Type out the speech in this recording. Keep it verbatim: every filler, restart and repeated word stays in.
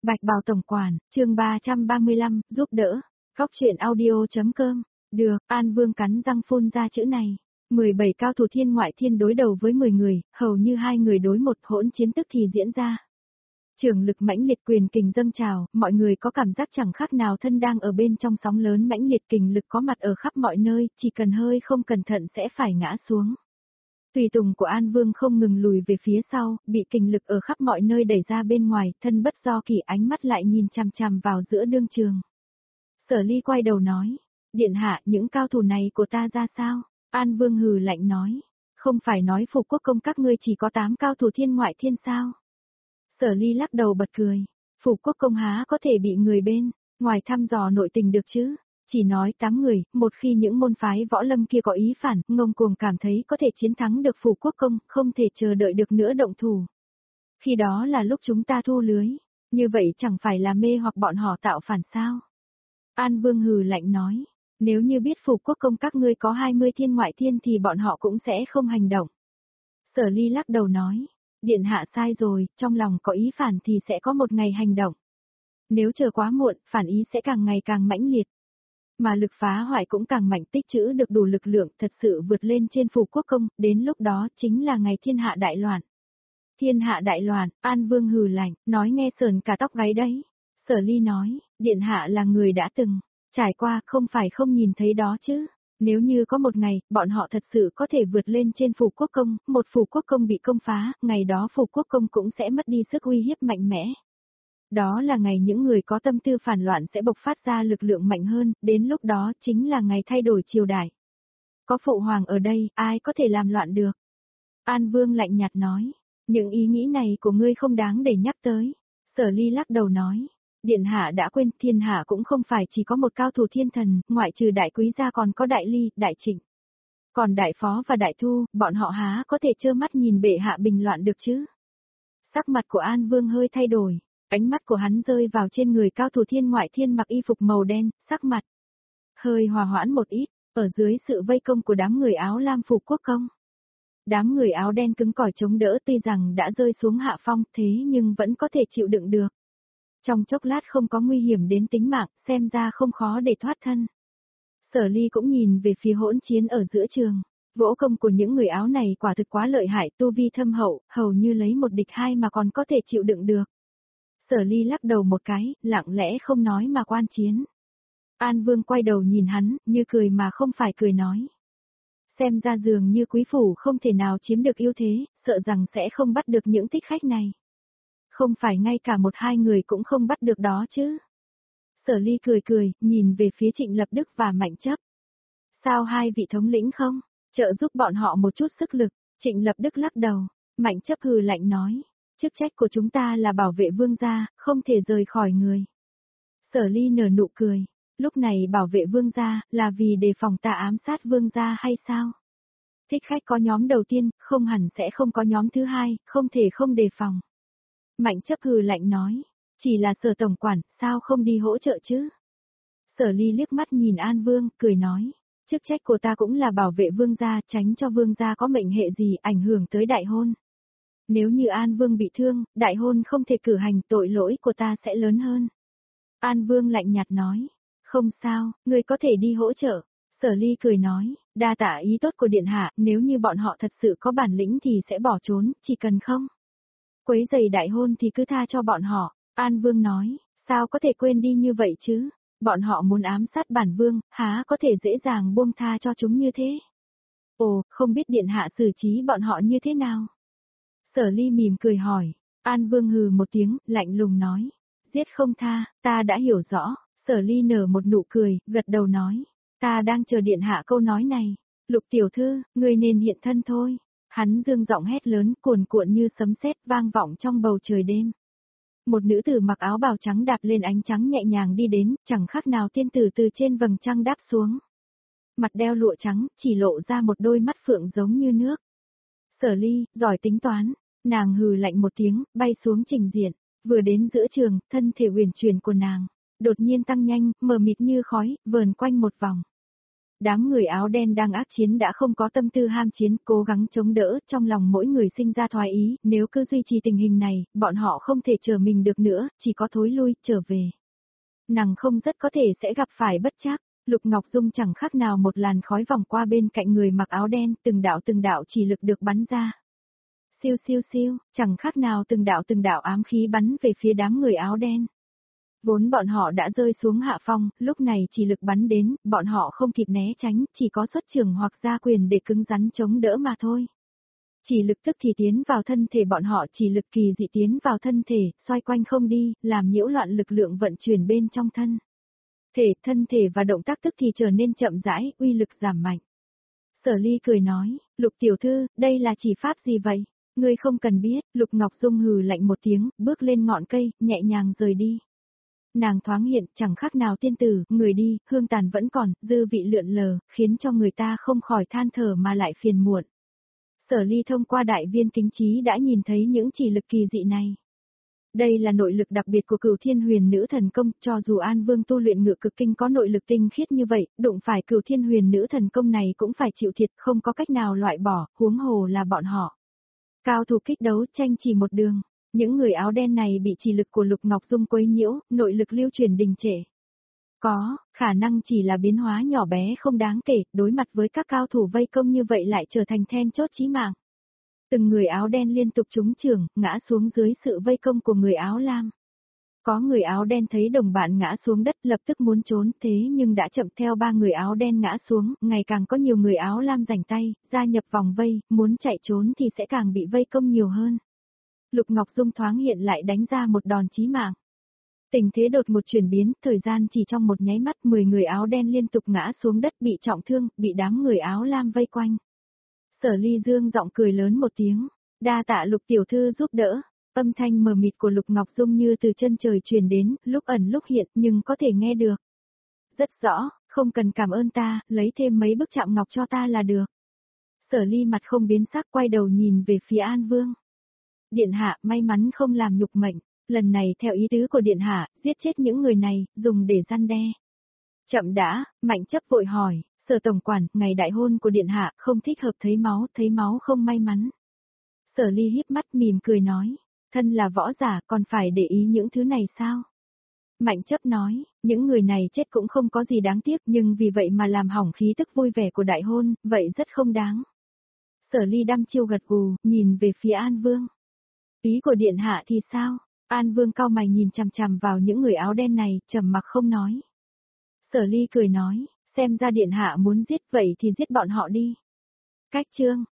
Bạch Bào Tổng Quản, chương ba trăm ba mươi lăm, giúp đỡ. Góc truyện audio.com. Được, An Vương cắn răng phun ra chữ này. mười bảy cao thủ thiên ngoại thiên đối đầu với mười người, hầu như hai người đối một, hỗn chiến tức thì diễn ra. Trường lực mãnh liệt, quyền kình dâng trào, mọi người có cảm giác chẳng khác nào thân đang ở bên trong sóng lớn mãnh liệt, kình lực có mặt ở khắp mọi nơi, chỉ cần hơi không cẩn thận sẽ phải ngã xuống. Tùy tùng của An Vương không ngừng lùi về phía sau, bị kình lực ở khắp mọi nơi đẩy ra bên ngoài, thân bất do kỷ, ánh mắt lại nhìn chằm chằm vào giữa đương trường. Sở Ly quay đầu nói, điện hạ, những cao thủ này của ta ra sao? An Vương hừ lạnh nói, không phải nói Phục Quốc công các ngươi chỉ có tám cao thủ thiên ngoại thiên sao? Sở Ly lắc đầu bật cười, Phục Quốc công há có thể bị người bên ngoài thăm dò nội tình được chứ? Chỉ nói tám người, một khi những môn phái võ lâm kia có ý phản, ngông cuồng cảm thấy có thể chiến thắng được Phục Quốc công, không thể chờ đợi được nữa động thủ. Khi đó là lúc chúng ta thu lưới, như vậy chẳng phải là mê hoặc bọn họ tạo phản sao? An Vương hừ lạnh nói, nếu như biết Phục Quốc công các ngươi có hai mươi thiên ngoại thiên thì bọn họ cũng sẽ không hành động. Sở Ly lắc đầu nói, điện hạ sai rồi, trong lòng có ý phản thì sẽ có một ngày hành động. Nếu chờ quá muộn, phản ý sẽ càng ngày càng mãnh liệt. Mà lực phá hoại cũng càng mạnh, tích trữ được đủ lực lượng, thật sự vượt lên trên Phục Quốc công, đến lúc đó chính là ngày thiên hạ đại loạn. Thiên hạ đại loạn, An Vương hừ lạnh, nói nghe sờn cả tóc gáy đấy. Sở Ly nói, điện hạ là người đã từng trải qua, không phải không nhìn thấy đó chứ. Nếu như có một ngày, bọn họ thật sự có thể vượt lên trên Phục Quốc công, một Phục Quốc công bị công phá, ngày đó Phục Quốc công cũng sẽ mất đi sức uy hiếp mạnh mẽ. Đó là ngày những người có tâm tư phản loạn sẽ bộc phát ra lực lượng mạnh hơn, đến lúc đó chính là ngày thay đổi triều đại. Có phụ hoàng ở đây, ai có thể làm loạn được? An Vương lạnh nhạt nói, những ý nghĩ này của ngươi không đáng để nhắc tới. Sở Ly lắc đầu nói, điện hạ đã quên, thiên hạ cũng không phải chỉ có một cao thủ thiên thần, ngoại trừ đại quý gia còn có đại ly, đại trịnh. Còn đại phó và đại thu, bọn họ há có thể trơ mắt nhìn bệ hạ bình loạn được chứ? Sắc mặt của An Vương hơi thay đổi. Ánh mắt của hắn rơi vào trên người cao thủ thiên ngoại thiên mặc y phục màu đen, sắc mặt hơi hòa hoãn một ít, ở dưới sự vây công của đám người áo lam Phục Quốc công. Đám người áo đen cứng cỏi chống đỡ, tuy rằng đã rơi xuống hạ phong thế nhưng vẫn có thể chịu đựng được. Trong chốc lát không có nguy hiểm đến tính mạng, xem ra không khó để thoát thân. Sở Ly cũng nhìn về phía hỗn chiến ở giữa trường. Võ công của những người áo này quả thực quá lợi hại, tu vi thâm hậu, hầu như lấy một địch hai mà còn có thể chịu đựng được. Sở Ly lắc đầu một cái, lặng lẽ không nói mà quan chiến. An Vương quay đầu nhìn hắn, như cười mà không phải cười nói. Xem ra dường như quý phủ không thể nào chiếm được ưu thế, sợ rằng sẽ không bắt được những thích khách này. Không phải ngay cả một hai người cũng không bắt được đó chứ. Sở Ly cười cười, nhìn về phía Trịnh Lập Đức và Mạnh Chấp. Sao hai vị thống lĩnh không, trợ giúp bọn họ một chút sức lực? Trịnh Lập Đức lắc đầu, Mạnh Chấp hừ lạnh nói. Chức trách của chúng ta là bảo vệ vương gia, không thể rời khỏi người. Sở Ly nở nụ cười, lúc này bảo vệ vương gia, là vì đề phòng ta ám sát vương gia hay sao? Thích khách có nhóm đầu tiên, không hẳn sẽ không có nhóm thứ hai, không thể không đề phòng. Mạnh Chấp hừ lạnh nói, chỉ là Sở tổng quản, sao không đi hỗ trợ chứ? Sở Ly liếc mắt nhìn An Vương, cười nói, chức trách của ta cũng là bảo vệ vương gia, tránh cho vương gia có mệnh hệ gì ảnh hưởng tới đại hôn. Nếu như An Vương bị thương, đại hôn không thể cử hành, tội lỗi của ta sẽ lớn hơn. An Vương lạnh nhạt nói, không sao, ngươi có thể đi hỗ trợ. Sở Ly cười nói, đa tạ ý tốt của điện hạ, nếu như bọn họ thật sự có bản lĩnh thì sẽ bỏ trốn, chỉ cần không quấy rầy đại hôn thì cứ tha cho bọn họ. An Vương nói, sao có thể quên đi như vậy chứ? Bọn họ muốn ám sát bản vương, há có thể dễ dàng buông tha cho chúng như thế? Ồ, không biết điện hạ xử trí bọn họ như thế nào? Sở Ly mỉm cười hỏi, An Vương hừ một tiếng, lạnh lùng nói, giết không tha, ta đã hiểu rõ. Sở Ly nở một nụ cười, gật đầu nói, ta đang chờ điện hạ câu nói này. Lục tiểu thư, ngươi nên hiện thân thôi. Hắn dương giọng hét lớn, cuồn cuộn như sấm sét vang vọng trong bầu trời đêm. Một nữ tử mặc áo bào trắng đạp lên ánh trắng nhẹ nhàng đi đến, chẳng khác nào tiên tử từ trên vầng trăng đáp xuống. Mặt đeo lụa trắng, chỉ lộ ra một đôi mắt phượng giống như nước. Sở Ly, giỏi tính toán. Nàng hừ lạnh một tiếng, bay xuống trình diện, vừa đến giữa trường, thân thể uyển chuyển của nàng đột nhiên tăng nhanh, mờ mịt như khói, vờn quanh một vòng. Đám người áo đen đang ác chiến đã không có tâm tư ham chiến, cố gắng chống đỡ, trong lòng mỗi người sinh ra thoái ý, nếu cứ duy trì tình hình này, bọn họ không thể chờ mình được nữa, chỉ có thối lui, trở về. Nàng không rất có thể sẽ gặp phải bất trắc. Lục Ngọc Dung chẳng khác nào một làn khói vòng qua bên cạnh người mặc áo đen, từng đạo từng đạo chỉ lực được bắn ra. Siêu siêu siêu, chẳng khác nào từng đạo từng đạo ám khí bắn về phía đám người áo đen. Vốn bọn họ đã rơi xuống hạ phong, lúc này chỉ lực bắn đến, bọn họ không kịp né tránh, chỉ có xuất trường hoặc ra quyền để cứng rắn chống đỡ mà thôi. Chỉ lực tức thì tiến vào thân thể bọn họ, chỉ lực kỳ dị tiến vào thân thể, xoay quanh không đi, làm nhiễu loạn lực lượng vận chuyển bên trong thân. Thể, thân thể và động tác tức thì trở nên chậm rãi, uy lực giảm mạnh. Sở Ly cười nói, Lục tiểu thư, đây là chỉ pháp gì vậy? Ngươi không cần biết, Lục Ngọc Dung hừ lạnh một tiếng, bước lên ngọn cây, nhẹ nhàng rời đi. Nàng thoáng hiện, chẳng khác nào tiên tử, người đi, hương tàn vẫn còn, dư vị lượn lờ, khiến cho người ta không khỏi than thở mà lại phiền muộn. Sở Ly thông qua đại viên kính trí đã nhìn thấy những chỉ lực kỳ dị này. Đây là nội lực đặc biệt của Cửu Thiên Huyền Nữ Thần Công, cho dù An Vương tu luyện Ngự Cực Kinh có nội lực tinh khiết như vậy, đụng phải Cửu Thiên Huyền Nữ Thần Công này cũng phải chịu thiệt, không có cách nào loại bỏ, huống hồ là bọn họ. Cao thủ kích đấu tranh chỉ một đường, những người áo đen này bị chỉ lực của Lục Ngọc Dung quấy nhiễu, nội lực lưu truyền đình trệ. Có, khả năng chỉ là biến hóa nhỏ bé không đáng kể, đối mặt với các cao thủ vây công như vậy lại trở thành then chốt chí mạng. Từng người áo đen liên tục trúng chưởng, ngã xuống dưới sự vây công của người áo lam. Có người áo đen thấy đồng bạn ngã xuống đất lập tức muốn trốn, thế nhưng đã chậm, theo ba người áo đen ngã xuống, ngày càng có nhiều người áo lam rảnh tay, gia nhập vòng vây, muốn chạy trốn thì sẽ càng bị vây công nhiều hơn. Lục Ngọc Dung thoáng hiện lại đánh ra một đòn chí mạng. Tình thế đột một chuyển biến, thời gian chỉ trong một nháy mắt mười người áo đen liên tục ngã xuống đất bị trọng thương, bị đám người áo lam vây quanh. Sở Ly dương giọng cười lớn một tiếng, đa tạ Lục tiểu thư giúp đỡ. Âm thanh mờ mịt của Lục Ngọc Dung như từ chân trời truyền đến, lúc ẩn lúc hiện nhưng có thể nghe được. Rất rõ, không cần cảm ơn ta, lấy thêm mấy bức chạm ngọc cho ta là được. Sở Ly mặt không biến sắc quay đầu nhìn về phía An Vương. Điện hạ may mắn không làm nhục mệnh, lần này theo ý tứ của Điện hạ, giết chết những người này, dùng để răn đe. Chậm đã, Mạnh Chấp vội hỏi, Sở tổng quản, ngày đại hôn của Điện hạ không thích hợp thấy máu, thấy máu không may mắn. Sở Ly híp mắt mỉm cười nói. Thân là võ giả còn phải để ý những thứ này sao? Mạnh Chấp nói, những người này chết cũng không có gì đáng tiếc nhưng vì vậy mà làm hỏng khí tức vui vẻ của đại hôn, vậy rất không đáng. Sở Ly đăm chiêu gật gù, nhìn về phía An Vương. Ý của Điện hạ thì sao? An Vương cau mày nhìn chằm chằm vào những người áo đen này, trầm mặc không nói. Sở Ly cười nói, xem ra Điện hạ muốn giết vậy thì giết bọn họ đi. Cách chương